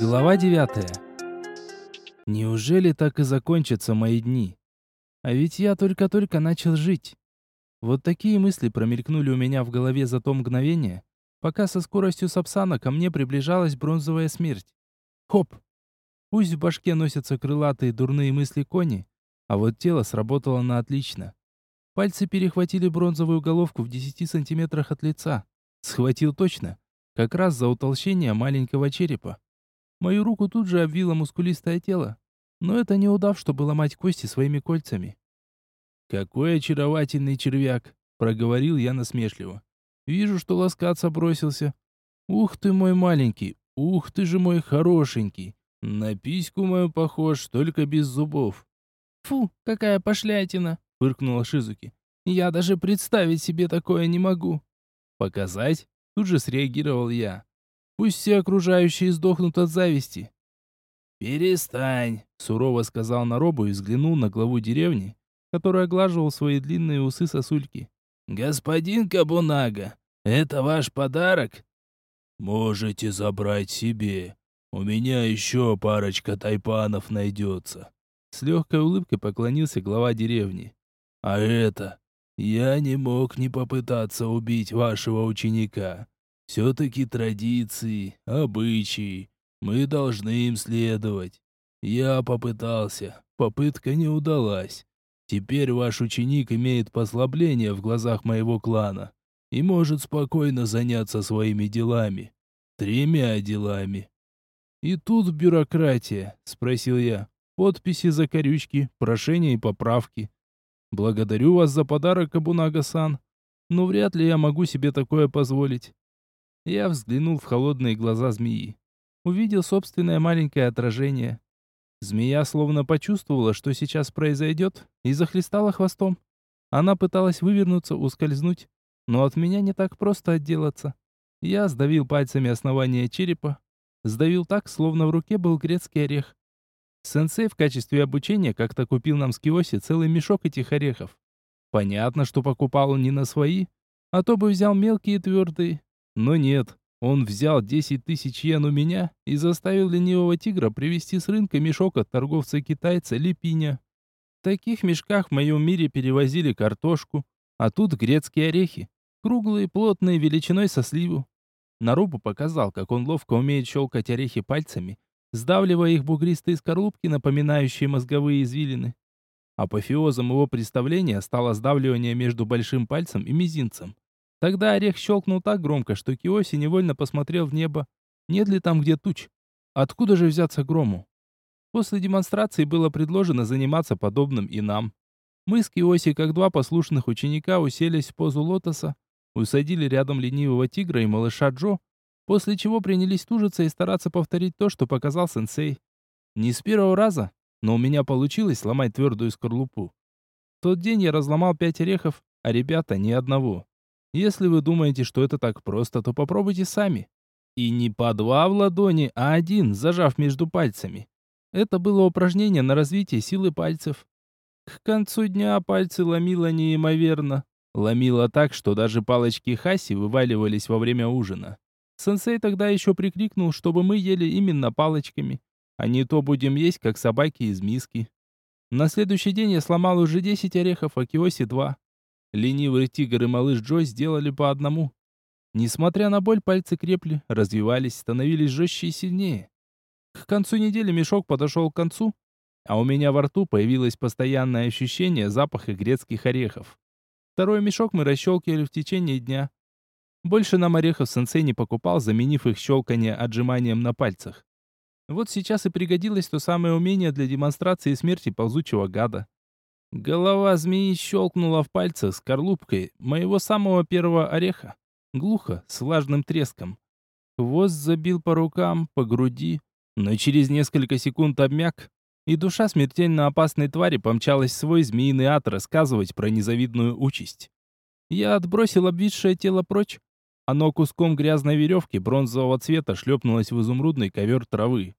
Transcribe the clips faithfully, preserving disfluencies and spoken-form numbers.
Глава девятая. Неужели так и закончатся мои дни? А ведь я только-только начал жить. Вот такие мысли промелькнули у меня в голове за то мгновение, пока со скоростью Сапсана ко мне приближалась бронзовая смерть. Хоп! Пусть в башке носятся крылатые дурные мысли кони, а вот тело сработало на отлично. Пальцы перехватили бронзовую головку в десяти сантиметрах от лица. Схватил точно, как раз за утолщение маленького черепа. Мою руку тут же обвило мускулистое тело, но это не удав, чтобы ломать кости своими кольцами. «Какой очаровательный червяк!» — проговорил я насмешливо. «Вижу, что ласкаться бросился. Ух ты мой маленький, ух ты же мой хорошенький! На письку мою похож, только без зубов». «Фу, какая пошлятина!» — фыркнула Шизуки. «Я даже представить себе такое не могу». «Показать?» — тут же среагировал я. «Пусть все окружающие сдохнут от зависти». «Перестань», — сурово сказал Наробу и взглянул на главу деревни, который оглаживал свои длинные усы-сосульки. «Господин Кабунага, это ваш подарок?» «Можете забрать себе. У меня еще парочка тайпанов найдется». С легкой улыбкой поклонился глава деревни. «А это... Я не мог не попытаться убить вашего ученика. Все-таки традиции, обычаи. Мы должны им следовать. Я попытался. Попытка не удалась. Теперь ваш ученик имеет послабление в глазах моего клана и может спокойно заняться своими делами. Тремя делами». «И тут бюрократия?» — спросил я. «Подписи, закорючки, прошения и поправки. Благодарю вас за подарок, Кабунага-сан, но вряд ли я могу себе такое позволить». Я взглянул в холодные глаза змеи. Увидел собственное маленькое отражение. Змея словно почувствовала, что сейчас произойдет, и захлестала хвостом. Она пыталась вывернуться, ускользнуть, но от меня не так просто отделаться. Я сдавил пальцами основание черепа, сдавил так, словно в руке был грецкий орех. Сенсей в качестве обучения как-то купил нам с Киоси целый мешок этих орехов. Понятно, что покупал он не на свои, а то бы взял мелкие и твердые. Но нет, он взял десять тысяч йен у меня и заставил ленивого тигра привезти с рынка мешок от торговца-китайца Липиня. В таких мешках в моем мире перевозили картошку, а тут грецкие орехи, круглые, плотные, величиной со сливу. Нарубу показал, как он ловко умеет щелкать орехи пальцами, сдавливая их бугристые скорлупки, напоминающие мозговые извилины. Апофеозом его представления стало сдавливание между большим пальцем и мизинцем. Тогда орех щелкнул так громко, что Киоси невольно посмотрел в небо. Нет ли там где туч? Откуда же взяться грому? После демонстрации было предложено заниматься подобным и нам. Мы с Киоси, как два послушных ученика, уселись в позу лотоса, усадили рядом ленивого тигра и малыша Джо, после чего принялись тужиться и стараться повторить то, что показал сенсей. Не с первого раза, но у меня получилось сломать твердую скорлупу. В тот день я разломал пять орехов, а ребята ни одного. Если вы думаете, что это так просто, то попробуйте сами. И не по два в ладони, а один, зажав между пальцами. Это было упражнение на развитие силы пальцев. К концу дня пальцы ломило неимоверно. Ломило так, что даже палочки хаси вываливались во время ужина. Сенсей тогда еще прикрикнул, чтобы мы ели именно палочками, а не то будем есть, как собаки из миски. На следующий день я сломал уже десять орехов, а Киоси два. Ленивый тигр и малыш Джо сделали по одному. Несмотря на боль, пальцы крепли, развивались, становились жестче и сильнее. К концу недели мешок подошел к концу, а у меня во рту появилось постоянное ощущение запаха грецких орехов. Второй мешок мы расщелкивали в течение дня. Больше нам орехов сенсей не покупал, заменив их щелканье отжиманием на пальцах. Вот сейчас и пригодилось то самое умение для демонстрации смерти ползучего гада. Голова змеи щелкнула в пальцах скорлупкой моего самого первого ореха. Глухо, с влажным треском. Хвост забил по рукам, по груди, но через несколько секунд обмяк, и душа смертельно опасной твари помчалась в свой змеиный ад рассказывать про незавидную участь. Я отбросил обвисшее тело прочь. Оно куском грязной веревки бронзового цвета шлепнулось в изумрудный ковер травы.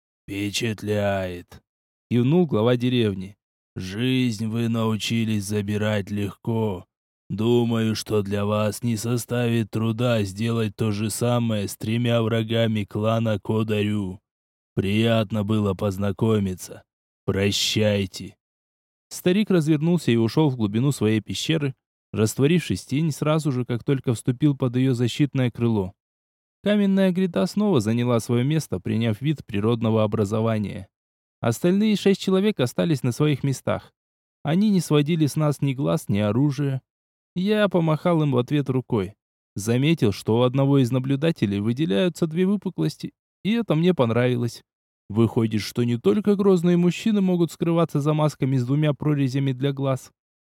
«Впечатляет!» — кивнул глава деревни. «Жизнь вы научились забирать легко. Думаю, что для вас не составит труда сделать то же самое с тремя врагами клана Кодарю. Приятно было познакомиться. Прощайте. Старик развернулся и ушел в глубину своей пещеры, растворившись в тени сразу же, как только вступил под ее защитное крыло. Каменная гряда снова заняла свое место, приняв вид природного образования. Остальные шесть человек остались на своих местах. Они не сводили с нас ни глаз, ни оружия. Я помахал им в ответ рукой. Заметил, что у одного из наблюдателей выделяются две выпуклости, и это мне понравилось. Выходит, что не только грозные мужчины могут скрываться за масками с двумя прорезями для глаз.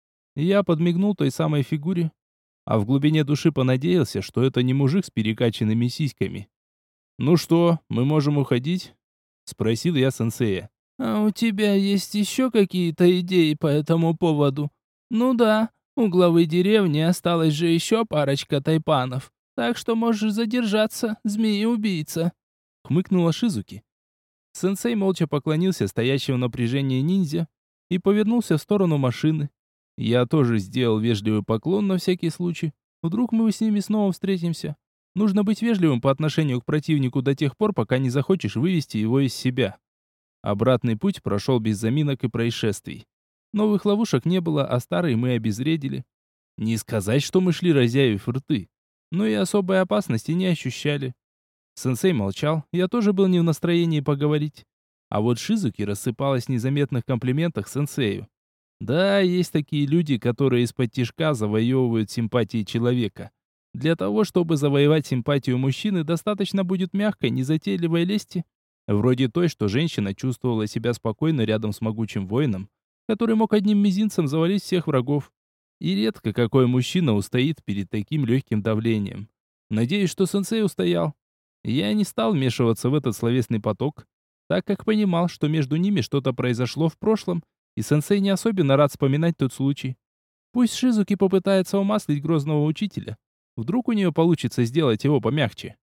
Я подмигнул той самой фигуре, а в глубине души понадеялся, что это не мужик с перекачанными сиськами. «Ну что, мы можем уходить?» — спросил я сенсея. «А у тебя есть еще какие-то идеи по этому поводу?» «Ну да, у главы деревни осталась же еще парочка тайпанов, так что можешь задержаться, змеи-убийца», — хмыкнула Шизуки. Сенсей молча поклонился стоящему в напряжении ниндзя и повернулся в сторону машины. Я тоже сделал вежливый поклон на всякий случай. Вдруг мы с ними снова встретимся. Нужно быть вежливым по отношению к противнику до тех пор, пока не захочешь вывести его из себя. Обратный путь прошел без заминок и происшествий. Новых ловушек не было, а старые мы обезвредили. Не сказать, что мы шли разъявив рты, но и особой опасности не ощущали. Сенсей молчал, я тоже был не в настроении поговорить. А вот Шизуки рассыпалась в незаметных комплиментах сенсею. Да, есть такие люди, которые из-под тишка завоевывают симпатии человека. Для того, чтобы завоевать симпатию мужчины, достаточно будет мягкой, незатейливой лести, вроде той, что женщина чувствовала себя спокойно рядом с могучим воином, который мог одним мизинцем завалить всех врагов. И редко какой мужчина устоит перед таким легким давлением. Надеюсь, что сенсей устоял. Я не стал вмешиваться в этот словесный поток, так как понимал, что между ними что-то произошло в прошлом, и сенсей не особенно рад вспоминать тот случай. Пусть Шизуки попытается умаслить грозного учителя. Вдруг у нее получится сделать его помягче.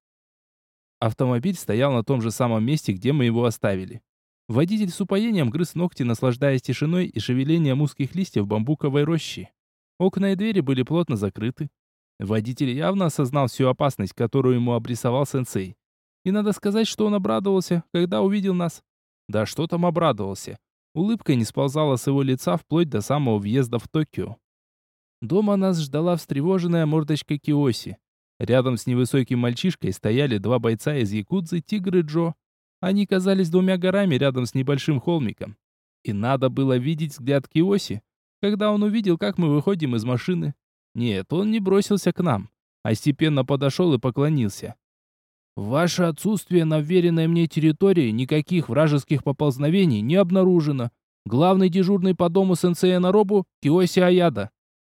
Автомобиль стоял на том же самом месте, где мы его оставили. Водитель с упоением грыз ногти, наслаждаясь тишиной и шевелением узких листьев бамбуковой рощи. Окна и двери были плотно закрыты. Водитель явно осознал всю опасность, которую ему обрисовал сенсей. И надо сказать, что он обрадовался, когда увидел нас. Да что там обрадовался. Улыбка не сползала с его лица вплоть до самого въезда в Токио. Дома нас ждала встревоженная мордочка Киоси. Рядом с невысоким мальчишкой стояли два бойца из якудзы, Тигр и Джо. Они казались двумя горами рядом с небольшим холмиком. И надо было видеть взгляд Киоси, когда он увидел, как мы выходим из машины. Нет, он не бросился к нам, а степенно подошел и поклонился. «В ваше отсутствие на вверенной мне территории никаких вражеских поползновений не обнаружено. Главный дежурный по дому сенсея Наробу Киоси Аяда».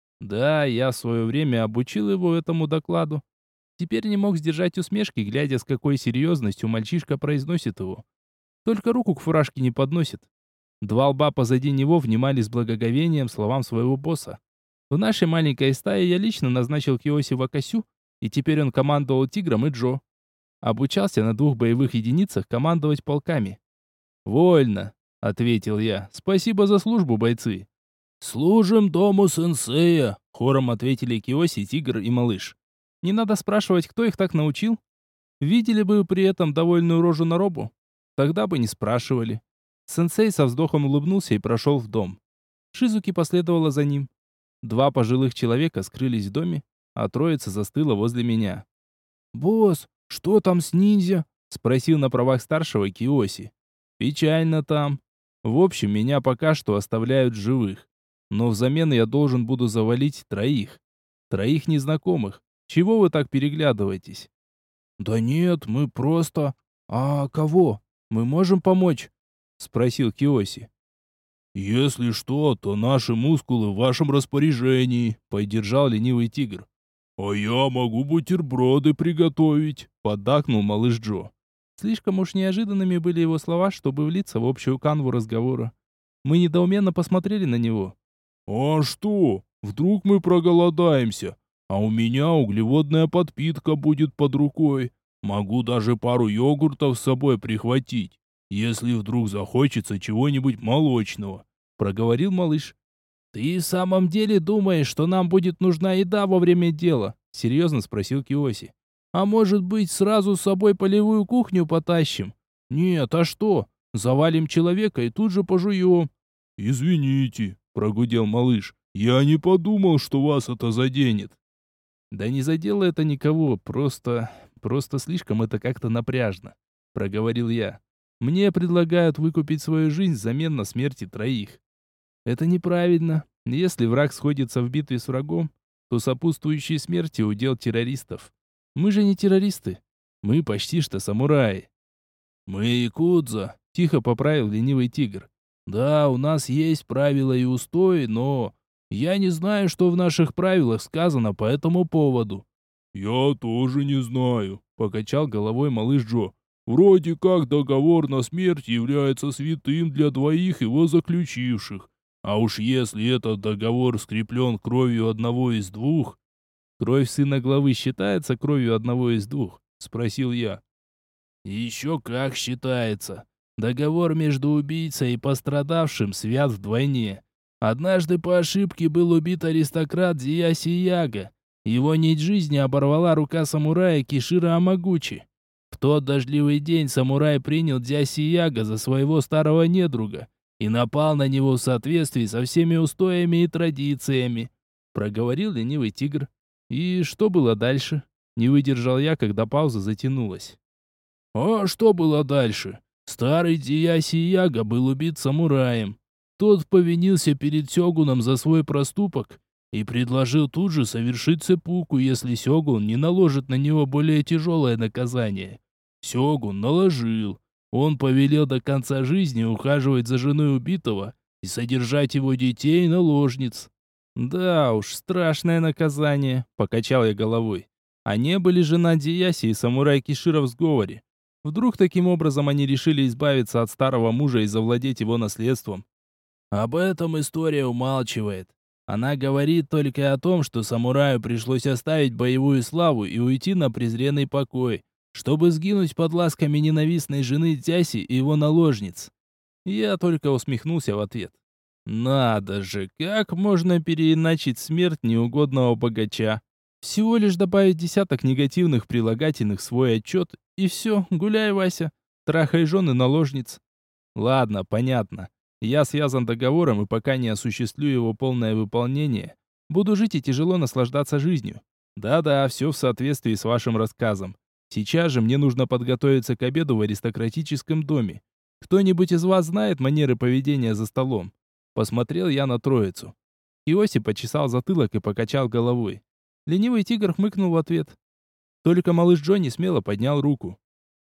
Да, я в свое время обучил его этому докладу. Теперь не мог сдержать усмешки, глядя, с какой серьезностью мальчишка произносит его. Только руку к фуражке не подносит. Два лба позади него внимали с благоговением словам своего босса. В нашей маленькой стае я лично назначил Киоси Вакасю, и теперь он командовал Тигром и Джо. Обучался на двух боевых единицах командовать полками. «Вольно», — ответил я. «Спасибо за службу, бойцы». «Служим дому сенсея», — хором ответили Киоси, Тигр и Малыш. Не надо спрашивать, кто их так научил. Видели бы при этом довольную рожу Наробу? Тогда бы не спрашивали. Сенсей со вздохом улыбнулся и прошел в дом. Шизуки последовала за ним. Два пожилых человека скрылись в доме, а троица застыла возле меня. «Босс, что там с ниндзя?» — спросил на правах старшего Киоси. «Печально там. В общем, меня пока что оставляют живых. Но взамен я должен буду завалить троих. Троих незнакомых. Чего вы так переглядываетесь?» «Да нет, мы просто... А кого? Мы можем помочь?» — спросил Киоси. «Если что, то наши мускулы в вашем распоряжении», — поддержал ленивый Тигр. «А я могу бутерброды приготовить», — поддакнул малыш Джо. Слишком уж неожиданными были его слова, чтобы влиться в общую канву разговора. Мы недоуменно посмотрели на него. «А что? Вдруг мы проголодаемся? А у меня углеводная подпитка будет под рукой. Могу даже пару йогуртов с собой прихватить, если вдруг захочется чего-нибудь молочного», — проговорил малыш. «Ты в самом деле думаешь, что нам будет нужна еда во время дела?» — серьезно спросил Киоси. «А может быть, сразу с собой полевую кухню потащим? Нет, а что? Завалим человека и тут же пожуем. «Извините», — прогудел малыш, — «я не подумал, что вас это заденет». Да не задело это никого, просто... просто слишком это как-то напряжно, проговорил я. Мне предлагают выкупить свою жизнь взамен на смерти троих. Это неправильно. Если враг сходится в битве с врагом, то сопутствующие смерти удел террористов. Мы же не террористы. Мы почти что самураи. Мы якудза, тихо поправил ленивый тигр. Да, у нас есть правила и устои, но я не знаю, что в наших правилах сказано по этому поводу. «Я тоже не знаю», — покачал головой малыш Джо. «Вроде как договор на смерть является святым для двоих его заключивших. А уж если этот договор скреплен кровью одного из двух...» «Кровь сына главы считается кровью одного из двух?» — спросил я. «Еще как считается. Договор между убийцей и пострадавшим свят вдвойне. Однажды по ошибке был убит аристократ Дзияси Яга. Его нить жизни оборвала рука самурая Кишира Амагучи. В тот дождливый день самурай принял Дзяси Яга за своего старого недруга и напал на него в соответствии со всеми устоями и традициями», — проговорил ленивый тигр. «И что было дальше?» Не выдержал я, когда пауза затянулась. «А что было дальше? Старый Дзияси Яга был убит самураем. Тот повинился перед сёгуном за свой проступок и предложил тут же совершить сэппуку, если сёгун не наложит на него более тяжелое наказание. Сёгун наложил. Он повелел до конца жизни ухаживать за женой убитого и содержать его детей и наложниц». «Да уж, страшное наказание», — покачал я головой. «А не были жена Дзияси и самурай Кишира в сговоре? Вдруг таким образом они решили избавиться от старого мужа и завладеть его наследством?» «Об этом история умалчивает. Она говорит только о том, что самураю пришлось оставить боевую славу и уйти на презренный покой, чтобы сгинуть под ласками ненавистной жены Дзяси и его наложниц». Я только усмехнулся в ответ. «Надо же, как можно переиначить смерть неугодного богача? Всего лишь добавить десяток негативных прилагательных в свой отчет, и все, гуляй, Вася, трахай жены наложниц». Ладно, понятно. Я связан договором, и пока не осуществлю его полное выполнение, буду жить и тяжело наслаждаться жизнью. Да-да, все в соответствии с вашим рассказом. Сейчас же мне нужно подготовиться к обеду в аристократическом доме. Кто-нибудь из вас знает манеры поведения за столом? Посмотрел я на троицу. Иоси почесал затылок и покачал головой. Ленивый тигр хмыкнул в ответ. Только малыш Джонни смело поднял руку.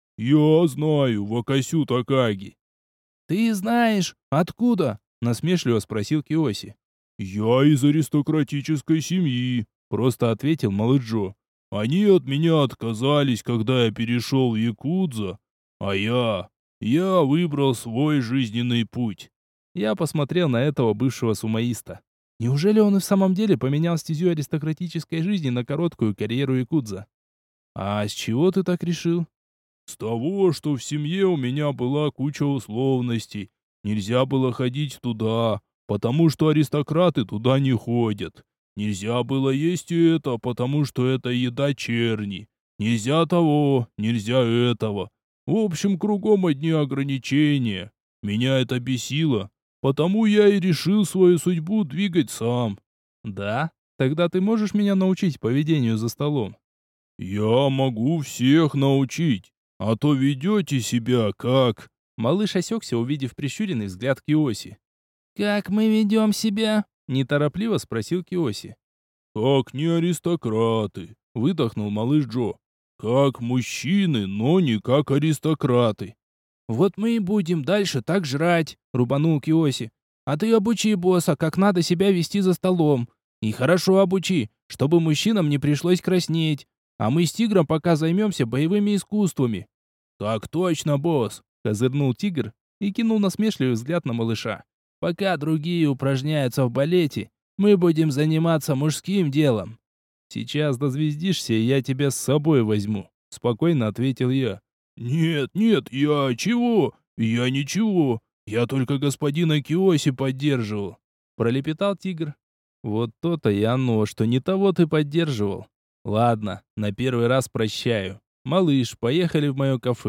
«Я знаю, Вакасю Такаги». «Ты знаешь? Откуда?» — насмешливо спросил Киоси. «Я из аристократической семьи», — просто ответил малыш Джо. «Они от меня отказались, когда я перешел в якудза, а я... я выбрал свой жизненный путь». Я посмотрел на этого бывшего сумоиста. Неужели он и в самом деле поменял стезю аристократической жизни на короткую карьеру якудза? «А с чего ты так решил?» «С того, что в семье у меня была куча условностей. Нельзя было ходить туда, потому что аристократы туда не ходят. Нельзя было есть это, потому что это еда черни. Нельзя того, нельзя этого. В общем, кругом одни ограничения. Меня это бесило, потому я и решил свою судьбу двигать сам». «Да? Тогда ты можешь меня научить поведению за столом?» «Я могу всех научить, а то ведете себя как...» Малыш осекся, увидев прищуренный взгляд Киоси. «Как мы ведем себя?» — неторопливо спросил Киоси. «Как не аристократы», — выдохнул малыш Джо. «Как мужчины, но не как аристократы». «Вот мы и будем дальше так жрать», — рубанул Киоси. «А ты обучи босса, как надо себя вести за столом. И хорошо обучи, чтобы мужчинам не пришлось краснеть. А мы с тигром пока займемся боевыми искусствами». «Так точно, босс», — козырнул тигр и кинул насмешливый взгляд на малыша. «Пока другие упражняются в балете, мы будем заниматься мужским делом». «Сейчас дозвездишься, и я тебя с собой возьму», — спокойно ответил я. «Нет, нет, я чего? Я ничего. Я только господина Киоси поддерживал», — пролепетал тигр. «Вот то-то и оно, что не того ты поддерживал. Ладно, на первый раз прощаю. Малыш, поехали в мое кафе».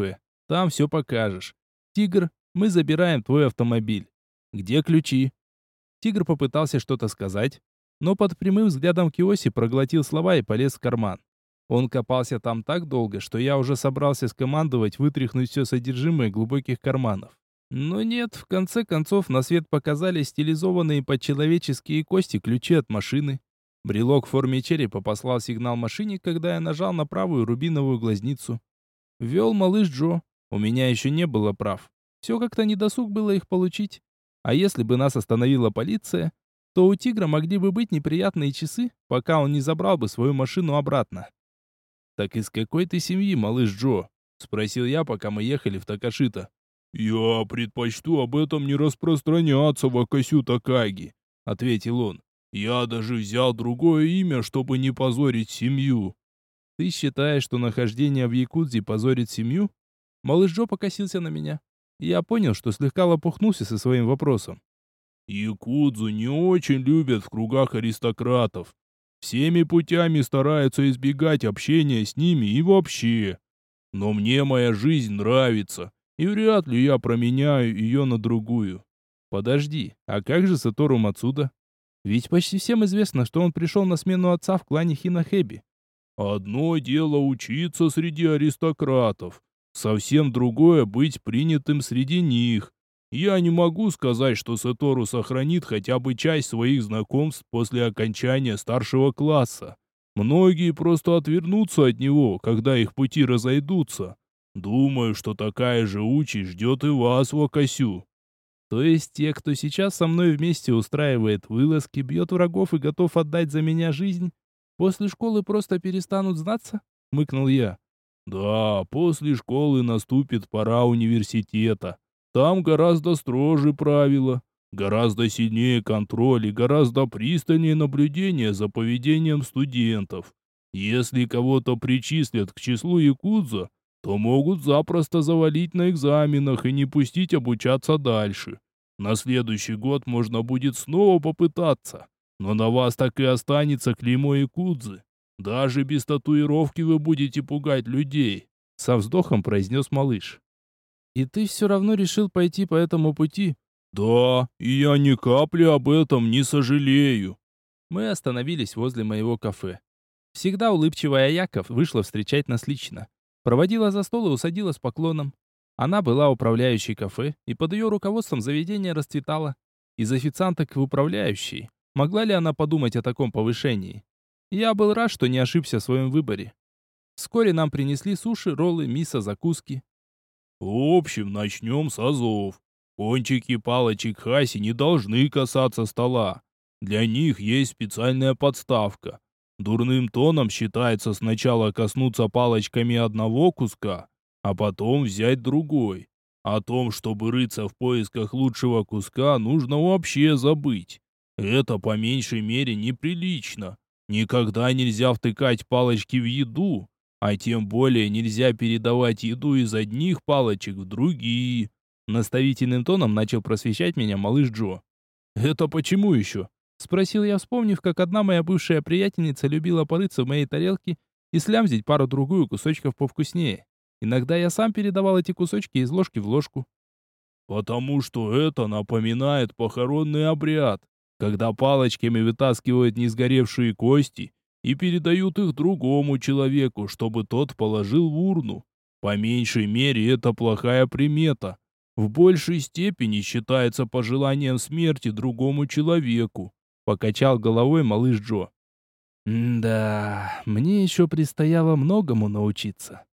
Там все покажешь. Тигр, мы забираем твой автомобиль. Где ключи?» Тигр попытался что-то сказать, но под прямым взглядом Киоси проглотил слова и полез в карман. Он копался там так долго, что я уже собрался скомандовать вытряхнуть все содержимое глубоких карманов. Но нет, в конце концов на свет показались стилизованные под человеческие кости ключи от машины. Брелок в форме черепа послал сигнал машине, когда я нажал на правую рубиновую глазницу. Вел малыш Джо. У меня еще не было прав. Все как-то недосуг было их получить. А если бы нас остановила полиция, то у тигра могли бы быть неприятные часы, пока он не забрал бы свою машину обратно. «Так из какой ты семьи, малыш Джо?» — спросил я, пока мы ехали в Такашита. «Я предпочту об этом не распространяться, Вакасю Такаги», — ответил он. «Я даже взял другое имя, чтобы не позорить семью». «Ты считаешь, что нахождение в Якудзе позорит семью?» Малыш Джо покосился на меня. Я понял, что слегка лопухнулся со своим вопросом. «Якудзу не очень любят в кругах аристократов. Всеми путями стараются избегать общения с ними и вообще. Но мне моя жизнь нравится, и вряд ли я променяю ее на другую». «Подожди, а как же Сатору Мацуда? Ведь почти всем известно, что он пришел на смену отца в клане Хинахэби». «Одно дело учиться среди аристократов, совсем другое быть принятым среди них. Я не могу сказать, что Сатору сохранит хотя бы часть своих знакомств после окончания старшего класса. Многие просто отвернутся от него, когда их пути разойдутся. Думаю, что такая же участь ждет и вас, Вакасю». То есть те, кто сейчас со мной вместе устраивает вылазки, бьет врагов и готов отдать за меня жизнь, после школы просто перестанут знаться? Мыкнул я. «Да, после школы наступит пора университета. Там гораздо строже правила, гораздо сильнее контроль и гораздо пристальнее наблюдение за поведением студентов. Если кого-то причислят к числу якудза, то могут запросто завалить на экзаменах и не пустить обучаться дальше. На следующий год можно будет снова попытаться, но на вас так и останется клеймо якудзы. Даже без татуировки вы будете пугать людей», — со вздохом произнес малыш. «И ты все равно решил пойти по этому пути?» «Да, и я ни капли об этом не сожалею». Мы остановились возле моего кафе. Всегда улыбчивая Яков вышла встречать нас лично. Проводила за стол и усадила с поклоном. Она была управляющей кафе, и под ее руководством заведение расцветало. Из официанток в управляющей. Могла ли она подумать о таком повышении? Я был рад, что не ошибся в своем выборе. Вскоре нам принесли суши, роллы, мисо, закуски. «В общем, начнем с азов. Кончики палочек хаси не должны касаться стола. Для них есть специальная подставка. Дурным тоном считается сначала коснуться палочками одного куска, а потом взять другой. О том, чтобы рыться в поисках лучшего куска, нужно вообще забыть. Это по меньшей мере неприлично. Никогда нельзя втыкать палочки в еду, а тем более нельзя передавать еду из одних палочек в другие». Наставительным тоном начал просвещать меня малыш Джо. «Это почему еще?» Спросил я, вспомнив, как одна моя бывшая приятельница любила порыться в моей тарелке и слямзить пару-другую кусочков повкуснее. Иногда я сам передавал эти кусочки из ложки в ложку. «Потому что это напоминает похоронный обряд, когда палочками вытаскивают несгоревшие кости и передают их другому человеку, чтобы тот положил в урну. По меньшей мере, это плохая примета. В большей степени считается пожеланием смерти другому человеку», — покачал головой малыш Джо. «Да, мне еще предстояло многому научиться».